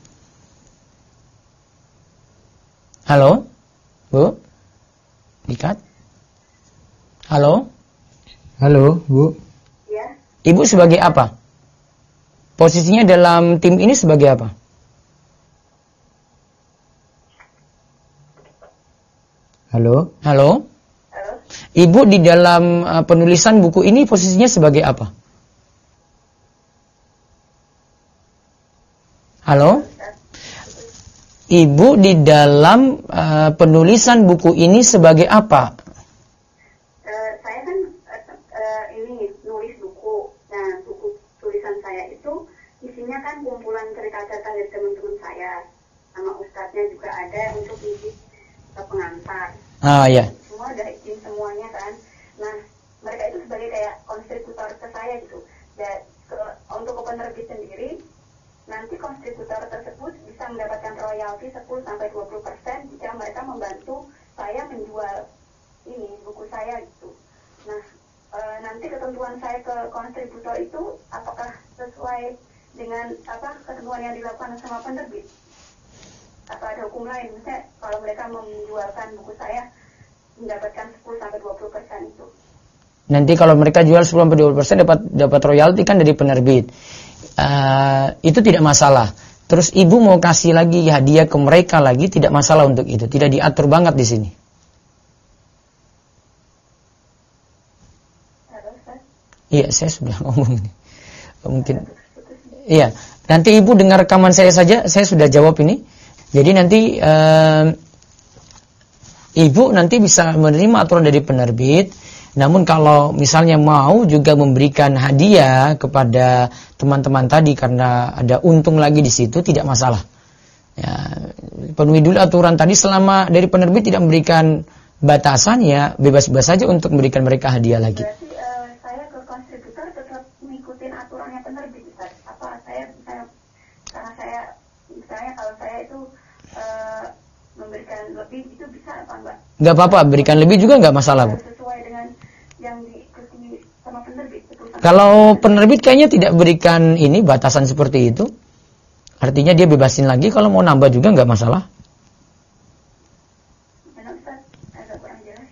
Halo? Bu? Dikat? Halo? Halo, Bu. Ya. Ibu sebagai apa? Posisinya dalam tim ini sebagai apa? Halo? Halo? Halo? Ibu di dalam penulisan buku ini posisinya sebagai apa? Halo? Ibu di dalam penulisan buku ini sebagai apa? Saya kan ini nulis buku. Nah, buku tulisan saya itu isinya kan kumpulan cerita-cerita dari teman-teman saya, sama ustadznya juga ada untuk isi pengantar. Ah ya. Semua udah izin semuanya kan. Nah, mereka itu sebagai kayak kontributor ke saya gitu. Dan untuk penerbit sendiri, nanti kontributor tersebut bisa mendapatkan royalti 10-20% jika mereka membantu saya menjual ini buku saya gitu. Nah, nanti ketentuan saya ke kontributor itu apakah sesuai dengan ketentuan yang dilakukan sama penerbit? Atau ada hukum lain? Misalnya kalau mereka menjualkan buku saya mendapatkan 10-20% itu. Nanti kalau mereka jual 10-20% dapat royalti kan dari penerbit. Itu tidak masalah. Terus ibu mau kasih lagi hadiah ke mereka lagi, tidak masalah untuk itu. Tidak diatur banget di sini. Iya, saya sudah ngomong ini. Mungkin. Iya, nanti ibu dengar rekaman saya saja, saya sudah jawab ini. Jadi nanti ibu nanti bisa menerima aturan dari penerbit. Namun kalau misalnya mau juga memberikan hadiah kepada teman-teman tadi karena ada untung lagi di situ, tidak masalah. Ya, penuhi dulu aturan tadi, selama dari penerbit tidak memberikan batasan, ya bebas-bebas saja untuk memberikan mereka hadiah lagi. Berarti saya ke kontributor tetap mengikuti aturannya penerbit, Ustaz. Apa karena saya misalnya kalau saya itu memberikan lebih itu bisa apa enggak? Enggak apa-apa, berikan lebih juga enggak masalah, Bu. Sesuai dengan yang diikuti sama penerbit. Kalau penerbit kayaknya tidak berikan ini batasan seperti itu. Artinya dia bebasin lagi, kalau mau nambah juga enggak masalah. Benar, Ustaz, agak kurang jelas.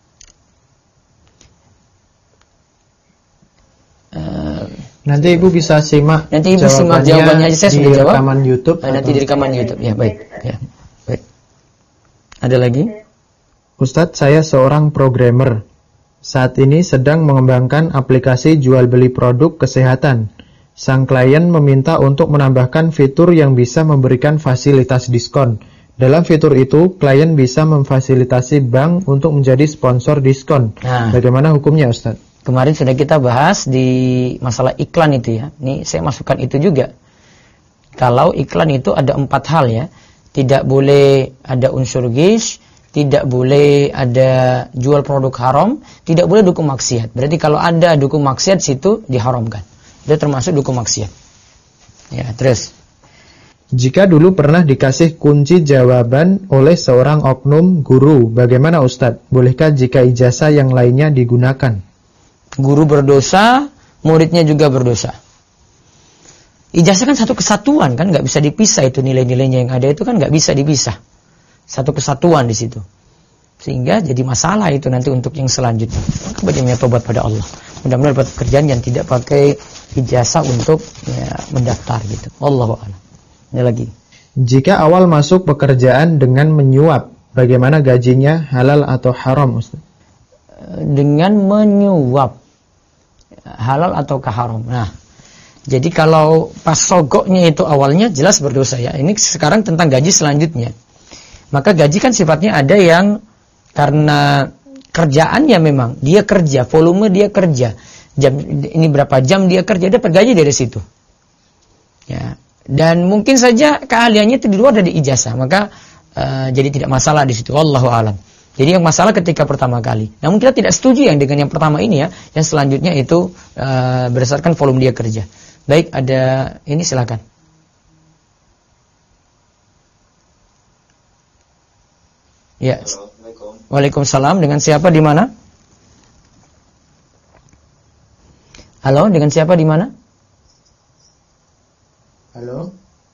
Nanti Ibu bisa simak. Nanti Ibu simak jawabannya aja, saya sudah jawab. Di rekaman YouTube. Nanti di rekaman YouTube. Ya, baik. Ya, baik. Ada lagi? Ustadz, saya seorang programmer. Saat ini sedang mengembangkan aplikasi jual beli produk kesehatan. Sang klien meminta untuk menambahkan fitur yang bisa memberikan fasilitas diskon. Dalam fitur itu, klien bisa memfasilitasi bank untuk menjadi sponsor diskon. Nah, bagaimana hukumnya, Ustadz? Kemarin sudah kita bahas di masalah iklan itu ya. Ini saya masukkan itu juga. Kalau iklan itu ada 4 hal ya. Tidak boleh ada unsur ghish, tidak boleh ada jual produk haram, tidak boleh dukung maksiat. Berarti kalau ada dukung maksiat situ diharamkan. Itu termasuk dukung maksiat. Ya, terus. Jika dulu pernah dikasih kunci jawaban oleh seorang oknum guru, bagaimana Ustadz? Bolehkah jika ijazah yang lainnya digunakan? Guru berdosa, muridnya juga berdosa. Ijazah kan satu kesatuan kan, nggak bisa dipisah itu, nilai-nilainya yang ada itu kan nggak bisa dipisah. Satu kesatuan di situ. Sehingga jadi masalah itu nanti untuk yang selanjutnya. Maka bagaimana tobat pada Allah. Mudah-mudahan dapat pekerjaan yang tidak pakai ijazah untuk mendaftar gitu. Wallahu a'lam. Ini lagi. Jika awal masuk pekerjaan dengan menyuap, bagaimana gajinya, halal atau haram, Ustaz? Dengan menyuap, halal ataukah haram? Nah, jadi kalau pas sogoknya itu awalnya jelas berdosa ya. Ini sekarang tentang gaji selanjutnya. Maka gaji kan sifatnya ada yang karena kerjaannya memang dia kerja, volume dia kerja, jam ini berapa jam dia kerja, dapat gaji dari situ. Ya. Dan mungkin saja keahliannya itu di luar dari ijazah, maka jadi tidak masalah di situ. Wallahu a'lam. Jadi yang masalah ketika pertama kali. Namun kita tidak setuju yang dengan yang pertama ini ya, yang selanjutnya itu berdasarkan volume dia kerja. Baik, ada ini silakan. Ya. Assalamualaikum. Waalaikumsalam. Dengan siapa di mana? Halo, dengan siapa di mana? Halo.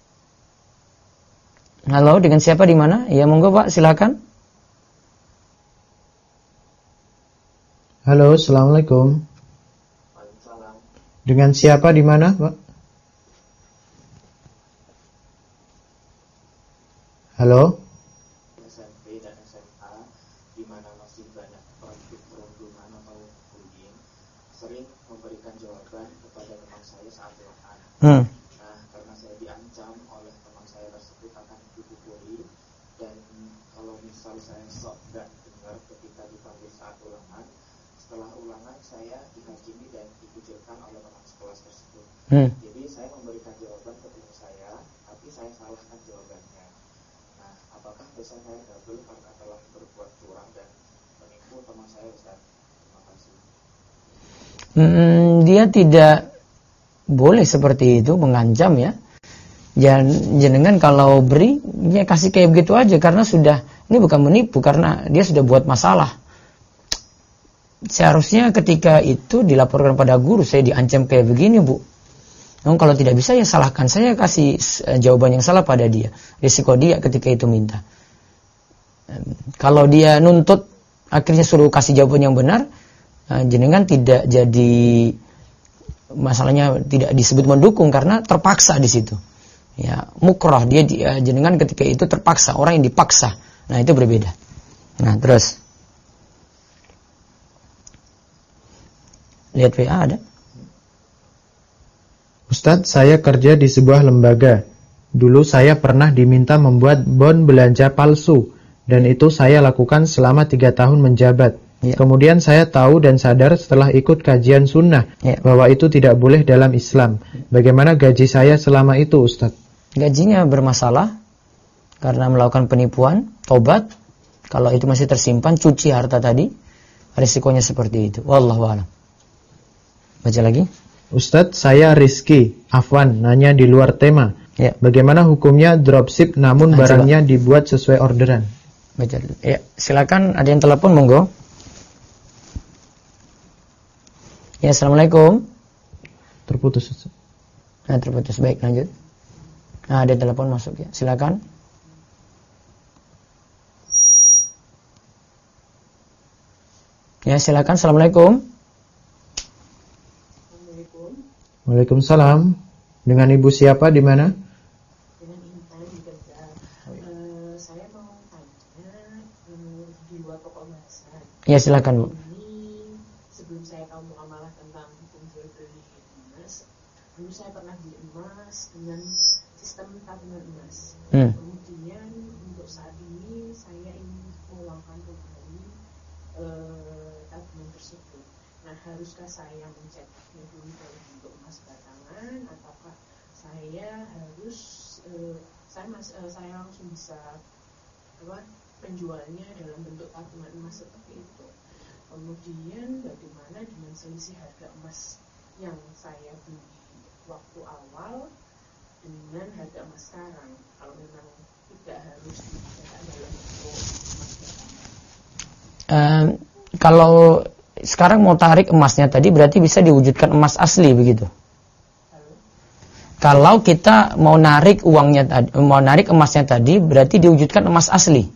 Halo, dengan siapa di mana? Ya, monggo Pak, silakan. Halo, assalamualaikum. Waalaikumsalam. Dengan siapa di mana, Pak? Halo. SMP dan SMA di mana masih banyak perundungan atau bullying, sering memberikan jawaban kepada teman saya saat ulangan. Nah, karena saya diancam oleh teman saya tersebut akan dipukuli, dan kalau misal saya sok dan dengar ketika dipanggil saat ulangan, setelah ulangan saya dihakimi dan dikucilkan oleh teman sekelas tersebut. Jadi saya memberikan jawaban ke teman saya, tapi saya salahkan jawabannya. Nah, apakah dosa saya double karena telah berbuat curang dan menipu teman saya, Ustaz? Terima kasih. Dia tidak boleh seperti itu, mengancam ya. Jangan kalau beri, ya kasih kayak begitu aja, karena sudah, ini bukan menipu, karena dia sudah buat masalah. seharusnya ketika itu dilaporkan pada guru, saya diancam kayak begini, Bu. Namun kalau tidak bisa ya salahkan, saya kasih jawaban yang salah pada dia. Risiko dia ketika itu minta. Kalau dia nuntut akhirnya suruh kasih jawaban yang benar, jenengan tidak jadi, masalahnya tidak disebut mendukung karena terpaksa di situ. Ya, mukrah, dia jenengan ketika itu terpaksa, orang yang dipaksa. Nah, itu berbeda. Nah, terus lihat WA ada. Ustadz, saya kerja di sebuah lembaga. Dulu saya pernah diminta membuat bon belanja palsu, dan itu saya lakukan selama 3 tahun menjabat. Ya. Kemudian saya tahu dan sadar setelah ikut kajian sunnah bahwa itu tidak boleh dalam Islam. Bagaimana gaji saya selama itu, Ustadz? Gajinya bermasalah karena melakukan penipuan, tobat. Kalau itu masih tersimpan, cuci harta tadi, risikonya seperti itu. Wallahu a'lam. Baca lagi. Ustadz, saya Rizky Afwan, nanya di luar tema. Ya. Bagaimana hukumnya dropship namun barangnya dibuat sesuai orderan? Baca. Ya, silakan, ada yang telepon, monggo. Ya, assalamualaikum. Terputus. Nah, terputus. Baik, lanjut. Nah, ada telepon masuk ya. Silakan. Ya, silakan. Assalamualaikum. Waalaikumsalam. Dengan ibu siapa, di mana? Dengan Intan di Gaza. Saya mau tanya di luar pokok bahasan. Ya, silakan, Bu. Ini sebelum saya tahu muamalah tentang hukum jual beli emas, dulu saya pernah beli emas dengan sistem tabungan emas. Kemudian untuk saat ini saya ingin menguangkan kembali tabungan tersebut. Nah, haruskah saya mencetaknya dulu dalam bentuk emas batangan, ataukah saya harus saya langsung bisa penjualnya dalam bentuk tabungan emas seperti itu? Kemudian bagaimana dengan selisih harga emas yang saya beli waktu awal dengan harga emas sekarang, kalau memang tidak harus dicetak dalam bentuk emas batangan? Kalau sekarang mau tarik emasnya tadi berarti bisa diwujudkan emas asli begitu. Kalau kita mau narik uangnya tadi, mau narik emasnya tadi berarti diwujudkan emas asli.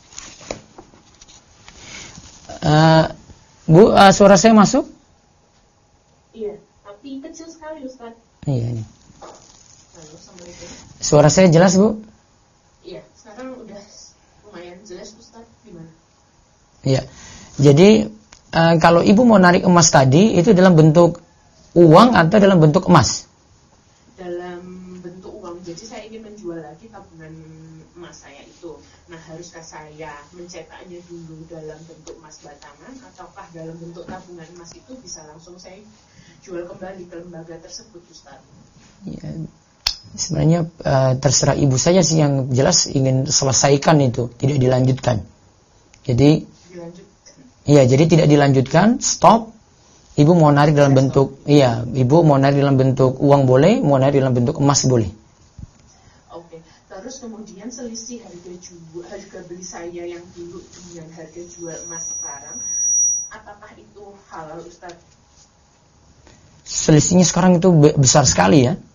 Bu, suara saya masuk? Iya, tapi kecil sekali, Ustaz. Iya. Halo, Assalamualaikum. Suara saya jelas, Bu? Iya, sekarang udah lumayan jelas, Ustaz. Gimana? Iya. Jadi kalau ibu mau narik emas tadi itu dalam bentuk uang atau dalam bentuk emas? Dalam bentuk uang. Jadi saya ingin menjual lagi tabungan emas saya itu. Nah, haruskah saya mencetaknya dulu dalam bentuk emas batangan, ataukah dalam bentuk tabungan emas itu bisa langsung saya jual kembali ke lembaga tersebut, Ustaz? Ya, sebenarnya terserah ibu saja sih, yang jelas ingin selesaikan itu, tidak dilanjutkan. Jadi iya, jadi tidak dilanjutkan, stop. Ibu mau narik dalam bentuk, ibu mau narik dalam bentuk uang boleh, mau narik dalam bentuk emas boleh. Oke. Terus kemudian selisih harga beli saya yang dulu dengan harga jual emas sekarang, apakah itu halal, Ustaz? Selisihnya sekarang itu besar sekali ya.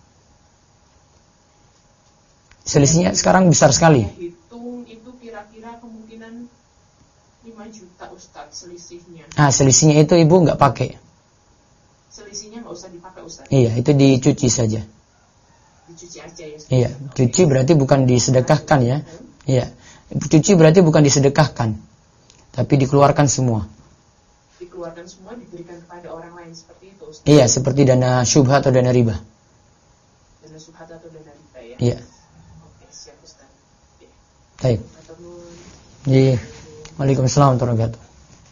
Selisihnya sekarang besar sekali. Hitung itu kira-kira kemungkinan 5 juta, Ustaz, selisihnya. Selisihnya itu ibu nggak pakai. Selisihnya nggak usah dipakai, Ustaz. Iya, itu dicuci saja. Dicuci aja ya, Ustaz. Iya, cuci berarti bukan disedekahkan ya. Iya, cuci berarti bukan disedekahkan, tapi dikeluarkan semua. Dikeluarkan semua, diberikan kepada orang lain seperti itu, Ustaz. Iya, seperti dana syubhat atau dana riba. Dana syubhat atau dana riba ya. Iya. Oke, siap, Ustaz. Baik. Iya. Waalaikumsalam warahmatullahi wabarakatuh.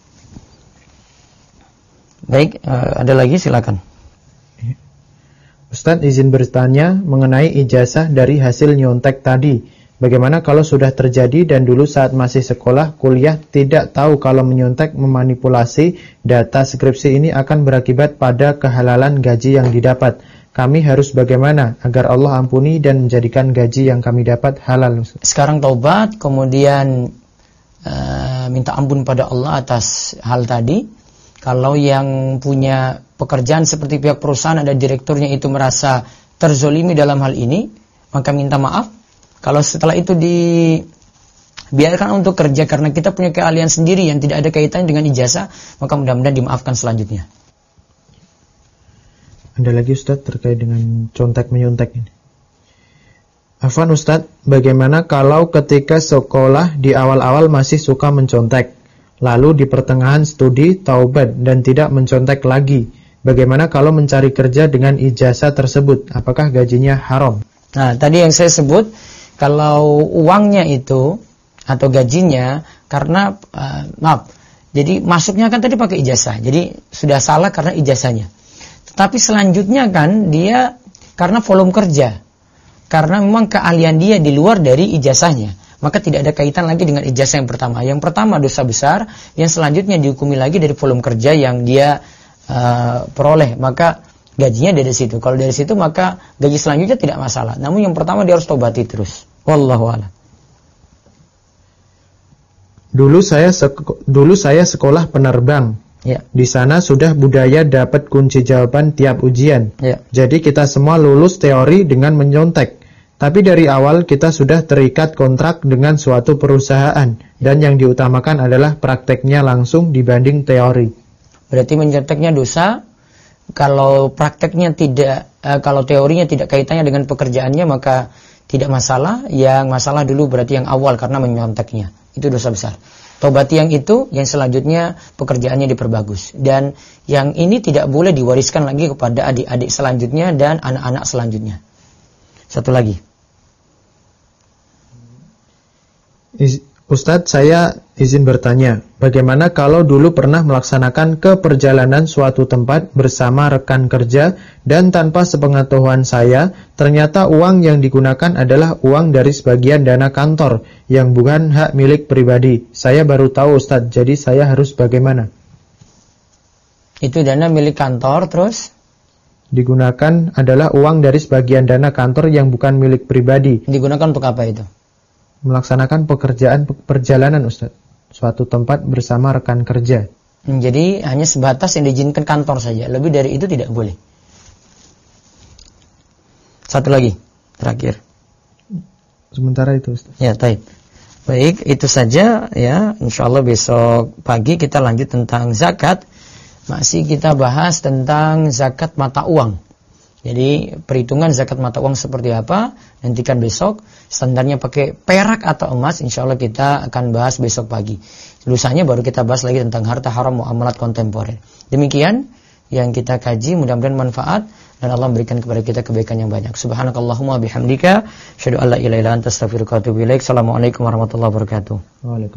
Baik, ada lagi, silakan. Ustadz, izin bertanya mengenai ijazah dari hasil nyontek tadi. Bagaimana kalau sudah terjadi dan dulu saat masih sekolah, kuliah tidak tahu kalau menyontek, memanipulasi data skripsi ini akan berakibat pada kehalalan gaji yang didapat. Kami harus bagaimana agar Allah ampuni dan menjadikan gaji yang kami dapat halal? Sekarang taubat, kemudian minta ampun pada Allah atas hal tadi. Kalau yang punya pekerjaan seperti pihak perusahaan, ada direkturnya itu merasa terzolimi dalam hal ini, maka minta maaf. Kalau setelah itu dibiarkan untuk kerja karena kita punya keahlian sendiri yang tidak ada kaitannya dengan ijazah, maka mudah-mudahan dimaafkan selanjutnya. Ada lagi Ustaz terkait dengan contek-menyontek ini. Afwan Ustaz, bagaimana kalau ketika sekolah di awal-awal masih suka mencontek, lalu di pertengahan studi taubat dan tidak mencontek lagi? Bagaimana kalau mencari kerja dengan ijazah tersebut? Apakah gajinya haram? Nah, tadi yang saya sebut, kalau uangnya itu atau gajinya karena jadi masuknya kan tadi pakai ijazah, jadi sudah salah karena ijazahnya. Tetapi selanjutnya kan dia karena volume kerja, karena memang keahlian dia di luar dari ijazahnya, maka tidak ada kaitan lagi dengan ijazah yang pertama. Yang pertama dosa besar, yang selanjutnya dihukumi lagi dari volume kerja yang dia peroleh, maka gajinya dari situ. Kalau dari situ maka gaji selanjutnya tidak masalah. Namun yang pertama dia harus tobati terus. Wallahu a'lam. Dulu saya sekolah penerbang. Ya. Di sana sudah budaya dapat kunci jawaban tiap ujian. Ya. Jadi kita semua lulus teori dengan menyontek. Tapi dari awal kita sudah terikat kontrak dengan suatu perusahaan, dan yang diutamakan adalah prakteknya langsung dibanding teori. Berarti menyonteknya dosa. Kalau prakteknya tidak, kalau teorinya tidak kaitannya dengan pekerjaannya, maka tidak masalah. Yang masalah dulu berarti yang awal karena menyonteknya. Itu dosa besar. Tobati yang itu, yang selanjutnya pekerjaannya diperbagus. Dan yang ini tidak boleh diwariskan lagi kepada adik-adik selanjutnya dan anak-anak selanjutnya. Satu lagi. Ustadz, saya izin bertanya, bagaimana kalau dulu pernah melaksanakan keperjalanan suatu tempat bersama rekan kerja dan tanpa sepengetahuan saya, ternyata uang yang digunakan adalah uang dari sebagian dana kantor yang bukan hak milik pribadi. Saya baru tahu Ustadz, jadi saya harus bagaimana? Itu dana milik kantor, terus? Digunakan adalah uang dari sebagian dana kantor yang bukan milik pribadi. Digunakan untuk apa itu? Melaksanakan perjalanan Ustaz, suatu tempat bersama rekan kerja. Jadi hanya sebatas yang diizinkan kantor saja, lebih dari itu tidak boleh. Satu lagi, terakhir. Sementara itu Ustaz. Ya, baik, itu saja ya. Insyaallah besok pagi kita lanjut tentang zakat. Masih kita bahas tentang zakat mata uang. Jadi perhitungan zakat mata uang seperti apa, nantikan besok. Standarnya pakai perak atau emas, insya Allah kita akan bahas besok pagi. Lusanya baru kita bahas lagi tentang harta haram muamalat kontemporer. Demikian yang kita kaji, mudah-mudahan manfaat dan Allah memberikan kepada kita kebaikan yang banyak. Subhanakallahumma bihamdika, asyhadu an la ilaha illa anta astaghfiruka wa atubu ilaik. Assalamualaikum warahmatullahi wabarakatuh. Waalaikumsalam.